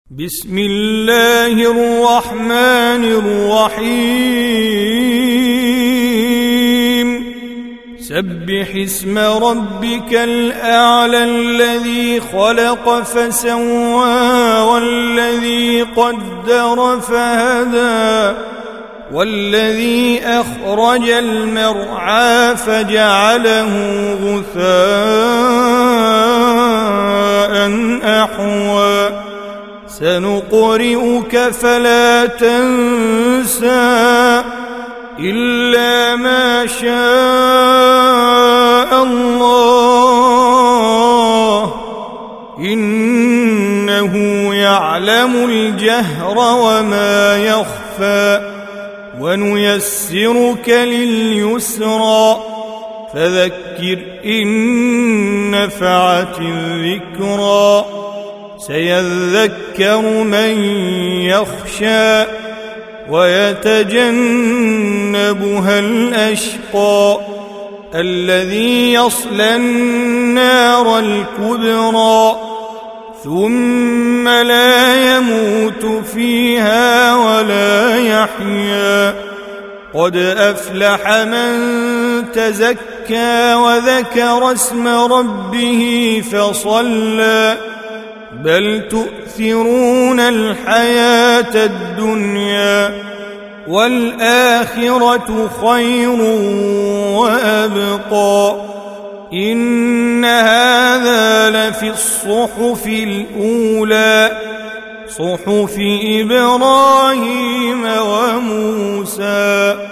بسم الله الرحمن الرحيم سبح اسم ربك الأعلى الذي خلق فسوى والذي قدر فهدى والذي أخرج المرعى فجعله غثاء أحوى سنقرئك فلا تنسى إلا ما شاء الله إنه يعلم الجهر وما يخفى ونيسرك لليسرى فذكر إن نفعت الذكرى سيذكر من يخشى ويتجنبها الأشقى الذي يصلى النار الكبرى ثم لا يموت فيها ولا يحيا قد أفلح من تزكى وذكر اسم ربه فصلى بل تؤثرون الحياة الدنيا والآخرة خير وأبقى إن هذا لفي الصحف الأولى صحف إبراهيم وموسى